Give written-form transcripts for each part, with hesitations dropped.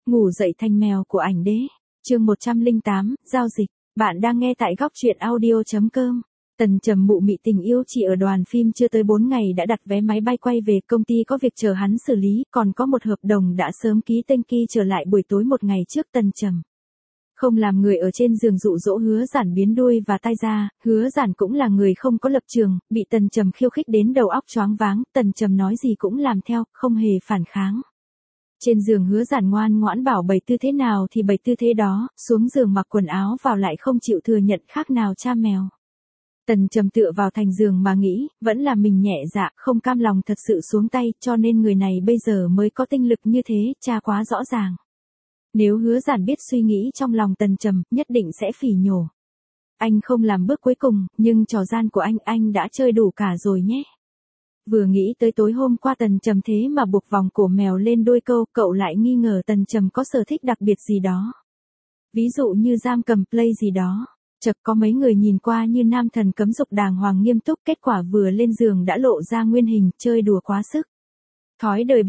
Ngủ dậy thành mèo của ảnh đế. Chương 108, giao dịch. Bạn đang nghe tại góc truyện audio.com. Tần Trầm mụ mị tình yêu chỉ ở đoàn phim chưa tới 4 ngày đã đặt vé máy bay quay về, công ty có việc chờ hắn xử lý, còn có một hợp đồng đã sớm ký tên Ki trở lại buổi tối một ngày trước Tần Trầm. Không làm người ở trên giường dụ dỗ Hứa Giản biến đuôi và tai ra, Hứa Giản cũng là người không có lập trường, bị Tần Trầm khiêu khích đến đầu óc choáng váng, Tần Trầm nói gì cũng làm theo, không hề phản kháng. Trên giường Hứa Giản ngoan ngoãn bảo bày tư thế nào thì bày tư thế đó, xuống giường mặc quần áo vào lại không chịu thừa nhận khác nào cha mèo. Tần Trầm tựa vào thành giường mà nghĩ, vẫn là mình nhẹ dạ, không cam lòng thật sự xuống tay, cho nên người này bây giờ mới có tinh lực như thế, cha quá rõ ràng. Nếu Hứa Giản biết suy nghĩ trong lòng Tần Trầm, nhất định sẽ phỉ nhổ. Anh không làm bước cuối cùng, nhưng trò gian của anh đã chơi đủ cả rồi nhé. Vừa nghĩ tới tối hôm qua Tần Trầm thế mà buộc vòng cổ mèo lên đuôi cậu lại nghi ngờ Tần Trầm có sở thích đặc biệt gì đó. Ví dụ như giam cầm play gì đó. Chợt có mấy người nhìn qua như nam thần cấm dục đàng hoàng nghiêm túc, kết quả vừa lên giường đã lộ ra nguyên hình, chơi đùa quá sức. Thói đời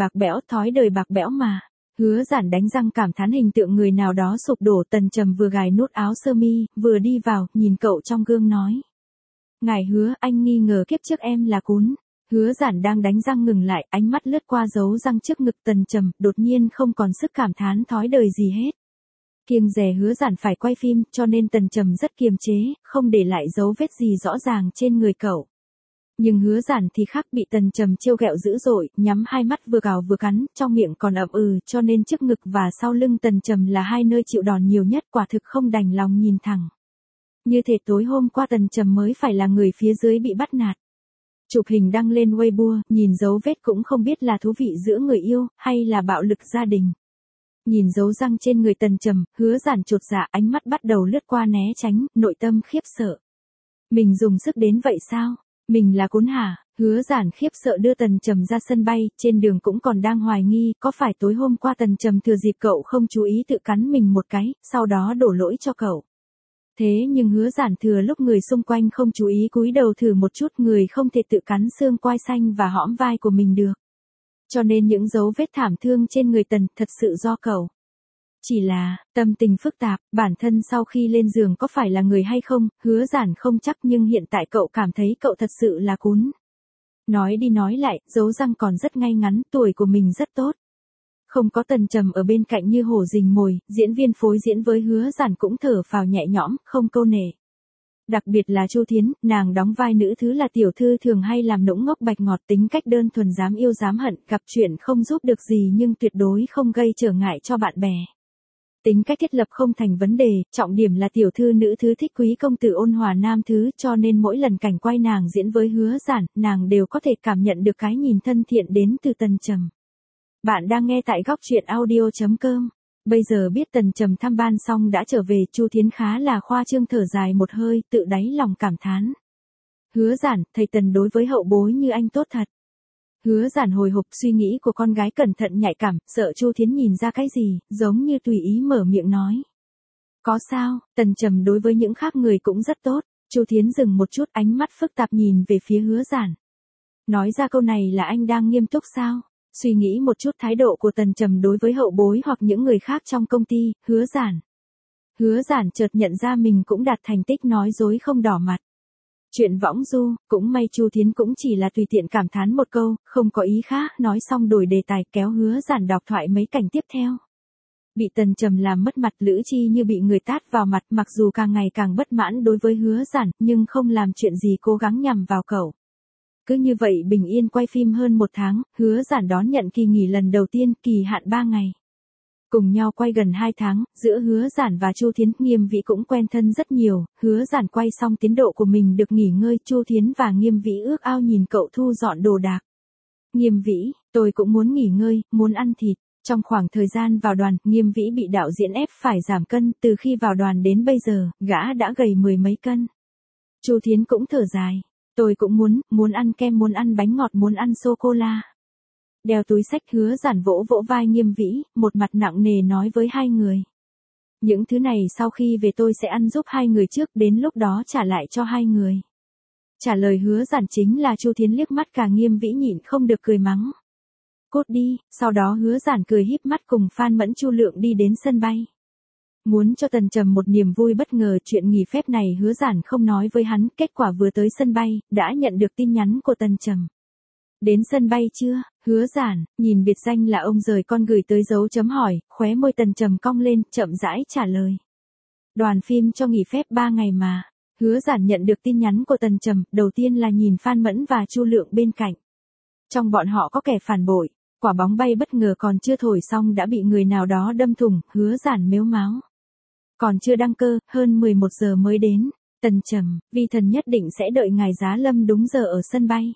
bạc bẽo mà. Hứa Giản đánh răng cảm thán hình tượng người nào đó sụp đổ. Tần Trầm vừa gài nút áo sơ mi, vừa đi vào, nhìn cậu trong gương nói. Ngài Hứa, anh nghi ngờ kiếp trước em là cún. Hứa Giản đang đánh răng ngừng lại, ánh mắt lướt qua dấu răng trước ngực Tần Trầm, đột nhiên không còn sức cảm thán thói đời gì hết. Kiêng dè Hứa Giản phải quay phim, cho nên Tần Trầm rất kiềm chế, không để lại dấu vết gì rõ ràng trên người cậu. Nhưng Hứa Giản thì khác, bị Tần Trầm trêu ghẹo dữ dội, nhắm hai mắt vừa gào vừa cắn, trong miệng còn ậm cho nên trước ngực và sau lưng Tần Trầm là hai nơi chịu đòn nhiều nhất, quả thực không đành lòng nhìn thẳng. Như thể tối hôm qua Tần Trầm mới phải là người phía dưới bị bắt nạt. Chụp hình đăng lên Weibo, nhìn dấu vết cũng không biết là thú vị giữa người yêu, hay là bạo lực gia đình. Nhìn dấu răng trên người Tần Trầm, Hứa Giản chột dạ, ánh mắt bắt đầu lướt qua né tránh, nội tâm khiếp sợ. Mình dùng sức đến vậy sao? Mình là cún hả? Hứa Giản khiếp sợ đưa Tần Trầm ra sân bay, trên đường cũng còn đang hoài nghi, có phải tối hôm qua Tần Trầm thừa dịp cậu không chú ý tự cắn mình một cái, sau đó đổ lỗi cho cậu. Thế nhưng Hứa Giản thừa lúc người xung quanh không chú ý cúi đầu thử một chút, người không thể tự cắn xương quai xanh và hõm vai của mình được. Cho nên những dấu vết thảm thương trên người Tần thật sự do cậu. Chỉ là, tâm tình phức tạp, bản thân sau khi lên giường có phải là người hay không, Hứa Giản không chắc, nhưng hiện tại cậu cảm thấy cậu thật sự là cún. Nói đi nói lại, dấu răng còn rất ngay ngắn, tuổi của mình rất tốt. Không có Tần Trầm ở bên cạnh như hổ rình mồi, diễn viên phối diễn với Hứa Giản cũng thở phào nhẹ nhõm, không câu nệ. Đặc biệt là Chu Thiến, nàng đóng vai nữ thứ là tiểu thư thường hay làm nũng ngốc bạch ngọt, tính cách đơn thuần dám yêu dám hận, gặp chuyện không giúp được gì nhưng tuyệt đối không gây trở ngại cho bạn bè. Tính cách thiết lập không thành vấn đề, trọng điểm là tiểu thư nữ thứ thích quý công tử ôn hòa nam thứ, cho nên mỗi lần cảnh quay nàng diễn với Hứa Giản, nàng đều có thể cảm nhận được cái nhìn thân thiện đến từ Tần Trầm. Bạn đang nghe tại góc truyện audio.com. Bây giờ biết Tần Trầm thăm ban xong đã trở về, Chu Thiến khá là khoa trương thở dài một hơi, tự đáy lòng cảm thán. Hứa Giản, thầy Tần đối với hậu bối như anh tốt thật. Hứa Giản hồi hộp, suy nghĩ của con gái cẩn thận nhạy cảm, sợ Chu Thiến nhìn ra cái gì, giống như tùy ý mở miệng nói. Có sao, Tần Trầm đối với những khác người cũng rất tốt. Chu Thiến dừng một chút, ánh mắt phức tạp nhìn về phía Hứa Giản. Nói ra câu này là anh đang nghiêm túc sao? Suy nghĩ một chút thái độ của Tần Trầm đối với hậu bối hoặc những người khác trong công ty, Hứa Giản chợt nhận ra mình cũng đạt thành tích nói dối không đỏ mặt. Chuyện võng du, cũng may Chu Thiến cũng chỉ là tùy tiện cảm thán một câu, không có ý khác, nói xong đổi đề tài, kéo Hứa Giản đọc thoại mấy cảnh tiếp theo. Bị Tần Trầm làm mất mặt, Lữ Chi như bị người tát vào mặt, mặc dù càng ngày càng bất mãn đối với Hứa Giản, nhưng không làm chuyện gì cố gắng nhằm vào cậu. Cứ như vậy bình yên quay phim hơn 1 tháng, Hứa Giản đón nhận kỳ nghỉ lần đầu tiên, kỳ hạn 3 ngày. Cùng nhau quay gần 2 tháng, giữa Hứa Giản và Chu Thiến, Nghiêm Vĩ cũng quen thân rất nhiều, Hứa Giản quay xong tiến độ của mình được nghỉ ngơi, Chu Thiến và Nghiêm Vĩ ước ao nhìn cậu thu dọn đồ đạc. Nghiêm Vĩ, tôi cũng muốn nghỉ ngơi, muốn ăn thịt. Trong khoảng thời gian vào đoàn, Nghiêm Vĩ bị đạo diễn ép phải giảm cân, từ khi vào đoàn đến bây giờ, gã đã gầy 10 mấy cân. Chu Thiến cũng thở dài. Tôi cũng muốn ăn kem, muốn ăn bánh ngọt, muốn ăn sô-cô-la. Đeo túi xách, Hứa Giản vỗ vỗ vai Nghiêm Vĩ, một mặt nặng nề nói với hai người. Những thứ này sau khi về tôi sẽ ăn giúp hai người trước, đến lúc đó trả lại cho hai người. Trả lời Hứa Giản chính là Chu Thiến liếc mắt cả Nghiêm Vĩ nhịn không được cười mắng. Cốt đi, sau đó Hứa Giản cười híp mắt cùng Phan Mẫn Chu Lượng đi đến sân bay. Muốn cho Tần Trầm một niềm vui bất ngờ, chuyện nghỉ phép này Hứa Giản không nói với hắn, kết quả vừa tới sân bay, đã nhận được tin nhắn của Tần Trầm. Đến sân bay chưa? Hứa Giản, nhìn biệt danh là ông rời con gửi tới dấu chấm hỏi, khóe môi Tần Trầm cong lên, chậm rãi trả lời. Đoàn phim cho nghỉ phép 3 ngày mà. Hứa Giản nhận được tin nhắn của Tần Trầm, đầu tiên là nhìn Phan Mẫn và Chu Lượng bên cạnh. Trong bọn họ có kẻ phản bội, quả bóng bay bất ngờ còn chưa thổi xong đã bị người nào đó đâm thủng, Hứa Giản mếu máo. Còn chưa đăng cơ, hơn 11 giờ mới đến. Tần Trầm, vi thần nhất định sẽ đợi ngài Giá Lâm đúng giờ ở sân bay.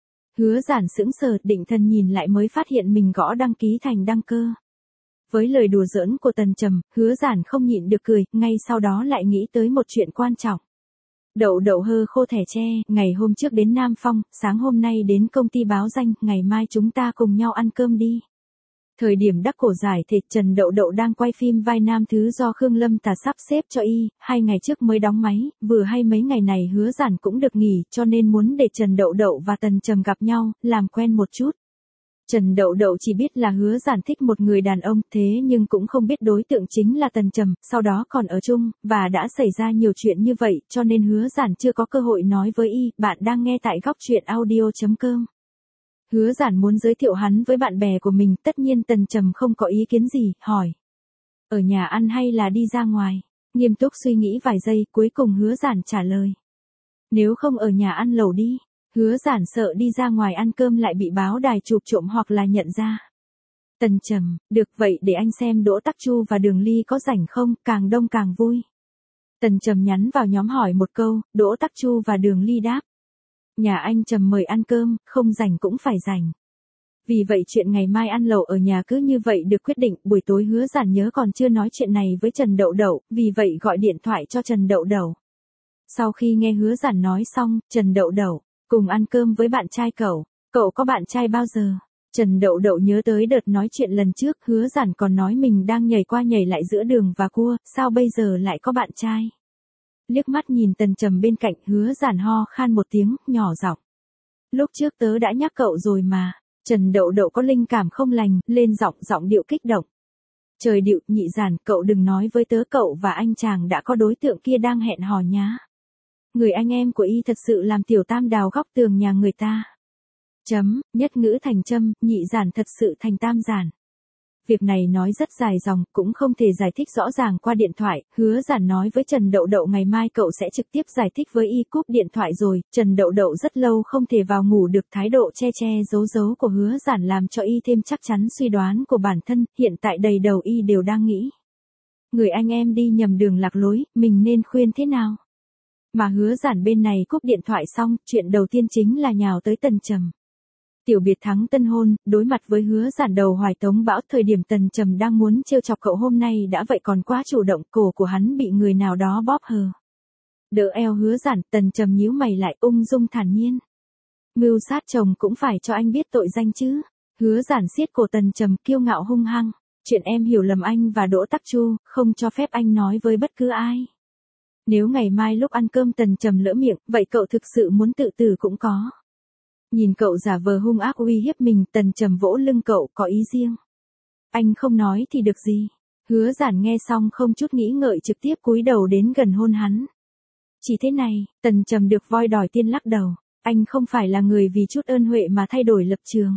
Hứa Giản sững sờ, định thần nhìn lại mới phát hiện mình gõ đăng ký thành đăng cơ. Với lời đùa giỡn của Tần Trầm, Hứa Giản không nhịn được cười, ngay sau đó lại nghĩ tới một chuyện quan trọng. Đậu đậu hơ khô thẻ tre, ngày hôm trước đến Nam Phong, sáng hôm nay đến công ty báo danh, ngày mai chúng ta cùng nhau ăn cơm đi. Thời điểm đắc cổ giải thể, Trần Đậu Đậu đang quay phim vai nam thứ do Khương Lâm Tà sắp xếp cho y, 2 ngày trước mới đóng máy, vừa hay mấy ngày này Hứa Giản cũng được nghỉ, cho nên muốn để Trần Đậu Đậu và Tần Trầm gặp nhau, làm quen một chút. Trần Đậu Đậu chỉ biết là Hứa Giản thích một người đàn ông, thế nhưng cũng không biết đối tượng chính là Tần Trầm, sau đó còn ở chung, và đã xảy ra nhiều chuyện như vậy, cho nên Hứa Giản chưa có cơ hội nói với y. Bạn đang nghe tại góc truyện audio.com. Hứa Giản muốn giới thiệu hắn với bạn bè của mình, tất nhiên Tần Trầm không có ý kiến gì, hỏi. Ở nhà ăn hay là đi ra ngoài? Nghiêm túc suy nghĩ vài giây, cuối cùng Hứa Giản trả lời. Nếu không ở nhà ăn lẩu đi. Hứa Giản sợ đi ra ngoài ăn cơm lại bị báo đài chụp trộm hoặc là nhận ra. Tần Trầm, được vậy để anh xem Đỗ Tắc Chu và Đường Ly có rảnh không, càng đông càng vui. Tần Trầm nhắn vào nhóm hỏi một câu, Đỗ Tắc Chu và Đường Ly đáp. Nhà anh Trầm mời ăn cơm, không rảnh cũng phải rảnh. Vì vậy chuyện ngày mai ăn lẩu ở nhà cứ như vậy được quyết định. Buổi tối Hứa Giản nhớ còn chưa nói chuyện này với Trần Đậu Đậu, vì vậy gọi điện thoại cho Trần Đậu Đậu. Sau khi nghe Hứa Giản nói xong, Trần Đậu Đậu, cùng ăn cơm với bạn trai cậu có bạn trai bao giờ? Trần Đậu Đậu nhớ tới đợt nói chuyện lần trước, Hứa Giản còn nói mình đang nhảy qua nhảy lại giữa đường và cua, sao bây giờ lại có bạn trai? Liếc mắt nhìn Tần Trầm bên cạnh, Hứa Giản ho khan một tiếng, nhỏ giọng. Lúc trước tớ đã nhắc cậu rồi mà. Trần Đậu Đậu có linh cảm không lành, lên giọng điệu kích động. Trời điệu, nhị Giản, cậu đừng nói với tớ cậu và anh chàng đã có đối tượng kia đang hẹn hò nhá. Người anh em của y thật sự làm tiểu tam đào góc tường nhà người ta. Nhất ngữ thành châm, nhị Giản thật sự thành tam Giản. Việc này nói rất dài dòng, cũng không thể giải thích rõ ràng qua điện thoại. Hứa Giản nói với Trần Đậu Đậu ngày mai cậu sẽ trực tiếp giải thích với y. Cúp điện thoại rồi, Trần Đậu Đậu rất lâu không thể vào ngủ được, thái độ che giấu của Hứa Giản làm cho y thêm chắc chắn suy đoán của bản thân, hiện tại đầy đầu y đều đang nghĩ. Người anh em đi nhầm đường lạc lối, mình nên khuyên thế nào? Mà Hứa Giản bên này cúp điện thoại xong, chuyện đầu tiên chính là nhào tới Tần Trầm. Tiểu biệt thắng tân hôn, đối mặt với Hứa Giản đầu hoài tống bão, thời điểm Tần Trầm đang muốn trêu chọc cậu hôm nay đã vậy còn quá chủ động, cổ của hắn bị người nào đó bóp hờ. Đỡ eo Hứa Giản, Tần Trầm nhíu mày lại, ung dung thản nhiên. Mưu sát chồng cũng phải cho anh biết tội danh chứ. Hứa Giản siết cổ Tần Trầm, kiêu ngạo hung hăng. Chuyện em hiểu lầm anh và Đỗ Tắc Chu, không cho phép anh nói với bất cứ ai. Nếu ngày mai lúc ăn cơm Tần Trầm lỡ miệng, vậy cậu thực sự muốn tự tử cũng có. Nhìn cậu giả vờ hung ác uy hiếp mình, Tần Trầm vỗ lưng cậu, có ý riêng. Anh không nói thì được gì. Hứa Giản nghe xong không chút nghĩ ngợi trực tiếp cúi đầu đến gần hôn hắn. Chỉ thế này, Tần Trầm được voi đòi tiên lắc đầu. Anh không phải là người vì chút ơn huệ mà thay đổi lập trường.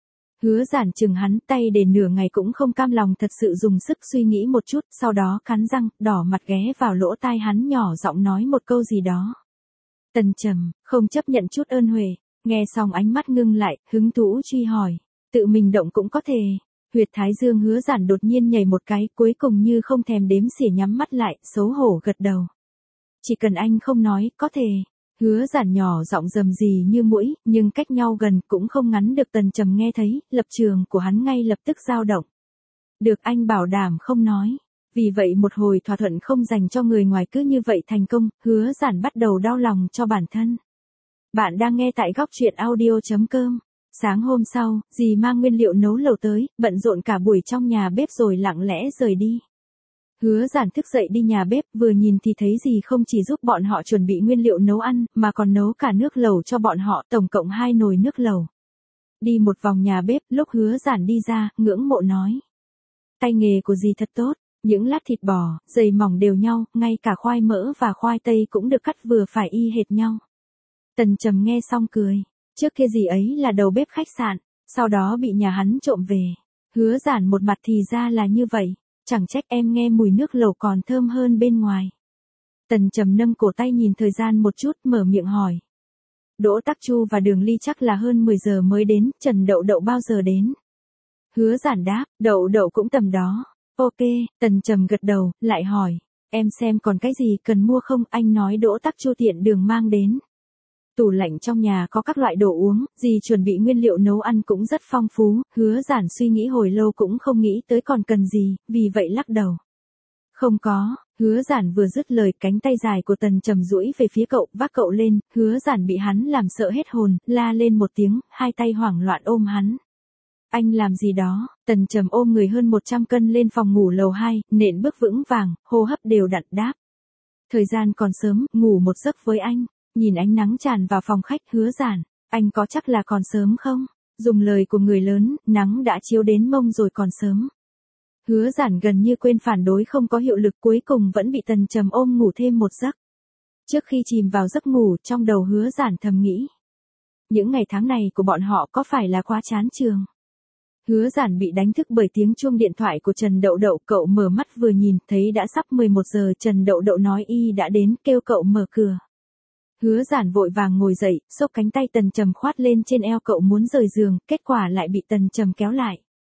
Hứa Giản chừng hắn, tay để nửa ngày cũng không cam lòng, thật sự dùng sức suy nghĩ một chút, sau đó cắn răng, đỏ mặt ghé vào lỗ tai hắn nhỏ giọng nói một câu gì đó. Tần Trầm, không chấp nhận chút ơn huệ. Nghe xong ánh mắt ngưng lại, hứng thú truy hỏi. Tự mình động cũng có thể. Huyệt thái dương Hứa Giản đột nhiên nhảy một cái, cuối cùng như không thèm đếm xỉa nhắm mắt lại, xấu hổ gật đầu. Chỉ cần anh không nói, có thể. Hứa Giản nhỏ giọng rầm rì như muỗi, nhưng cách nhau gần cũng không ngắn được. Tần Trầm nghe thấy, lập trường của hắn ngay lập tức dao động. Được, anh bảo đảm không nói. Vì vậy một hồi thỏa thuận không dành cho người ngoài cứ như vậy thành công, Hứa Giản bắt đầu đau lòng cho bản thân. Bạn đang nghe tại góc truyện audio.com. Sáng hôm sau, dì mang nguyên liệu nấu lẩu tới, bận rộn cả buổi trong nhà bếp rồi lặng lẽ rời đi. Hứa Giản thức dậy đi nhà bếp, vừa nhìn thì thấy dì không chỉ giúp bọn họ chuẩn bị nguyên liệu nấu ăn, mà còn nấu cả nước lẩu cho bọn họ, tổng cộng 2 nồi nước lẩu. Đi một vòng nhà bếp, lúc Hứa Giản đi ra, ngưỡng mộ nói. Tay nghề của dì thật tốt, những lát thịt bò, dày mỏng đều nhau, ngay cả khoai mỡ và khoai tây cũng được cắt vừa phải y hệt nhau. Tần Trầm nghe xong cười, trước kia dì ấy là đầu bếp khách sạn, sau đó bị nhà hắn trộm về. Hứa Giản một mặt thì ra là như vậy, chẳng trách em nghe mùi nước lẩu còn thơm hơn bên ngoài. Tần Trầm nâng cổ tay nhìn thời gian một chút, mở miệng hỏi. Đỗ Tắc Chu và Đường Ly chắc là hơn 10 giờ mới đến, Trần Đậu Đậu bao giờ đến? Hứa Giản đáp, Đậu Đậu cũng tầm đó. Ok, Tần Trầm gật đầu, lại hỏi, em xem còn cái gì cần mua không? Anh nói Đỗ Tắc Chu tiện đường mang đến. Tủ lạnh trong nhà có các loại đồ uống, dì chuẩn bị nguyên liệu nấu ăn cũng rất phong phú. Hứa Giản suy nghĩ hồi lâu cũng không nghĩ tới còn cần gì, vì vậy lắc đầu. Không có. Hứa Giản vừa dứt lời, cánh tay dài của Tần Trầm duỗi về phía cậu, vác cậu lên. Hứa Giản bị hắn làm sợ hết hồn, la lên một tiếng, hai tay hoảng loạn ôm hắn. Anh làm gì đó? Tần Trầm ôm người hơn 100 cân lên phòng ngủ lầu 2, nện bước vững vàng, hô hấp đều đặn đáp. Thời gian còn sớm, ngủ một giấc với anh. Nhìn ánh nắng tràn vào phòng khách. Hứa Giản, anh có chắc là còn sớm không? Dùng lời của người lớn, nắng đã chiếu đến mông rồi còn sớm. Hứa Giản gần như quên phản đối không có hiệu lực, cuối cùng vẫn bị Tần Trầm ôm ngủ thêm một giấc. Trước khi chìm vào giấc ngủ, trong đầu Hứa Giản thầm nghĩ. Những ngày tháng này của bọn họ có phải là quá chán trường? Hứa Giản bị đánh thức bởi tiếng chuông điện thoại của Trần Đậu Đậu, cậu mở mắt vừa nhìn, thấy đã sắp 11 giờ, Trần Đậu Đậu nói y đã đến, kêu cậu mở cửa. Hứa Giản vội vàng ngồi dậy, xốc cánh tay Tần Trầm khoát lên trên eo cậu muốn rời giường, kết quả lại bị Tần Trầm kéo lại.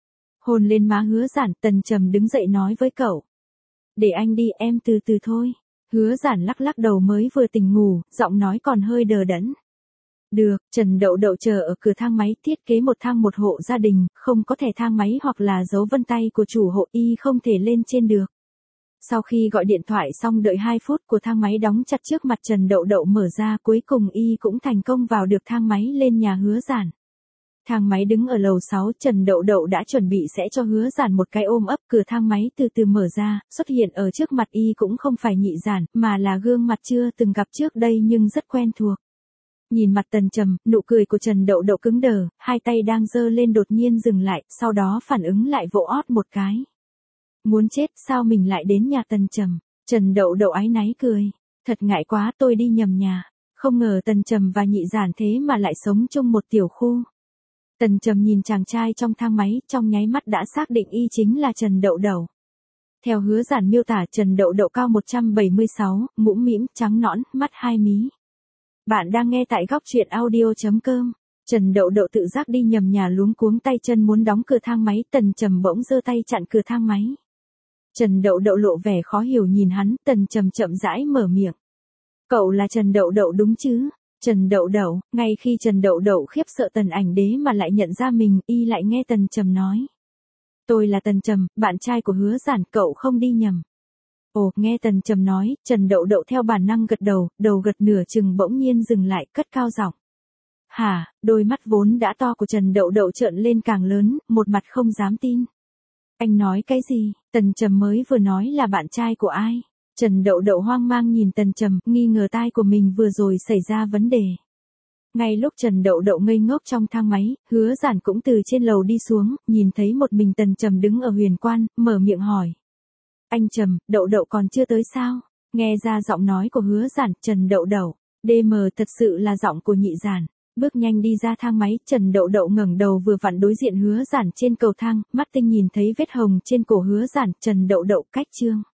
Hôn lên má Hứa Giản, Tần Trầm đứng dậy nói với cậu. Để anh đi, em từ từ thôi. Hứa Giản lắc lắc đầu, mới vừa tỉnh ngủ, giọng nói còn hơi đờ đẫn. Được, Trần Đậu Đậu chờ ở cửa thang máy, thiết kế một thang một hộ gia đình, không có thẻ thang máy hoặc là dấu vân tay của chủ hộ, y không thể lên trên được. Sau khi gọi điện thoại xong đợi 2 phút, của thang máy đóng chặt trước mặt Trần Đậu Đậu mở ra, cuối cùng y cũng thành công vào được thang máy lên nhà Hứa Giản. Thang máy đứng ở lầu 6, Trần Đậu Đậu đã chuẩn bị sẽ cho Hứa Giản một cái ôm ấp, cửa thang máy từ từ mở ra, xuất hiện ở trước mặt y cũng không phải Nhị Giản, mà là gương mặt chưa từng gặp trước đây nhưng rất quen thuộc. Nhìn mặt Tần Trầm, nụ cười của Trần Đậu Đậu cứng đờ, hai tay đang giơ lên đột nhiên dừng lại, sau đó phản ứng lại vỗ ót một cái. Muốn chết, sao mình lại đến nhà Tần Trầm? Trần Đậu Đậu áy náy cười. Thật ngại quá, tôi đi nhầm nhà. Không ngờ Tần Trầm và Nhị Giản thế mà lại sống chung một tiểu khu. Tần Trầm nhìn chàng trai trong thang máy, trong nháy mắt đã xác định y chính là Trần Đậu Đậu. Theo Hứa Giản miêu tả, Trần Đậu Đậu cao 176, mũm mĩm, trắng nõn, mắt hai mí. Bạn đang nghe tại góc truyện audio.com. Trần Đậu Đậu tự giác đi nhầm nhà, luống cuống tay chân muốn đóng cửa thang máy, Tần Trầm bỗng giơ tay chặn cửa thang máy. Trần Đậu Đậu lộ vẻ khó hiểu nhìn hắn, Tần Trầm chậm rãi mở miệng. Cậu là Trần Đậu Đậu đúng chứ? Trần Đậu Đậu, ngay khi Trần Đậu Đậu khiếp sợ Tần Ảnh Đế mà lại nhận ra mình, y lại nghe Tần Trầm nói. Tôi là Tần Trầm, bạn trai của Hứa Giản, cậu không đi nhầm. Ồ, nghe Tần Trầm nói, Trần Đậu Đậu theo bản năng gật đầu, đầu gật nửa chừng bỗng nhiên dừng lại, cất cao giọng. Hả? Đôi mắt vốn đã to của Trần Đậu Đậu trợn lên càng lớn, một mặt không dám tin. Anh nói cái gì? Tần Trầm mới vừa nói là bạn trai của ai? Trần Đậu Đậu hoang mang nhìn Tần Trầm, nghi ngờ tai của mình vừa rồi xảy ra vấn đề. Ngay lúc Trần Đậu Đậu ngây ngốc trong thang máy, Hứa Giản cũng từ trên lầu đi xuống, nhìn thấy một mình Tần Trầm đứng ở huyền quan, mở miệng hỏi. Anh Trầm, Đậu Đậu còn chưa tới sao? Nghe ra giọng nói của Hứa Giản, Trần Đậu Đậu, DM thật sự là giọng của Nhị Giản. Bước nhanh đi ra thang máy, Trần Đậu Đậu ngẩng đầu vừa vặn đối diện Hứa Giản trên cầu thang, mắt tinh nhìn thấy vết hồng trên cổ Hứa Giản. Trần Đậu Đậu cách chương.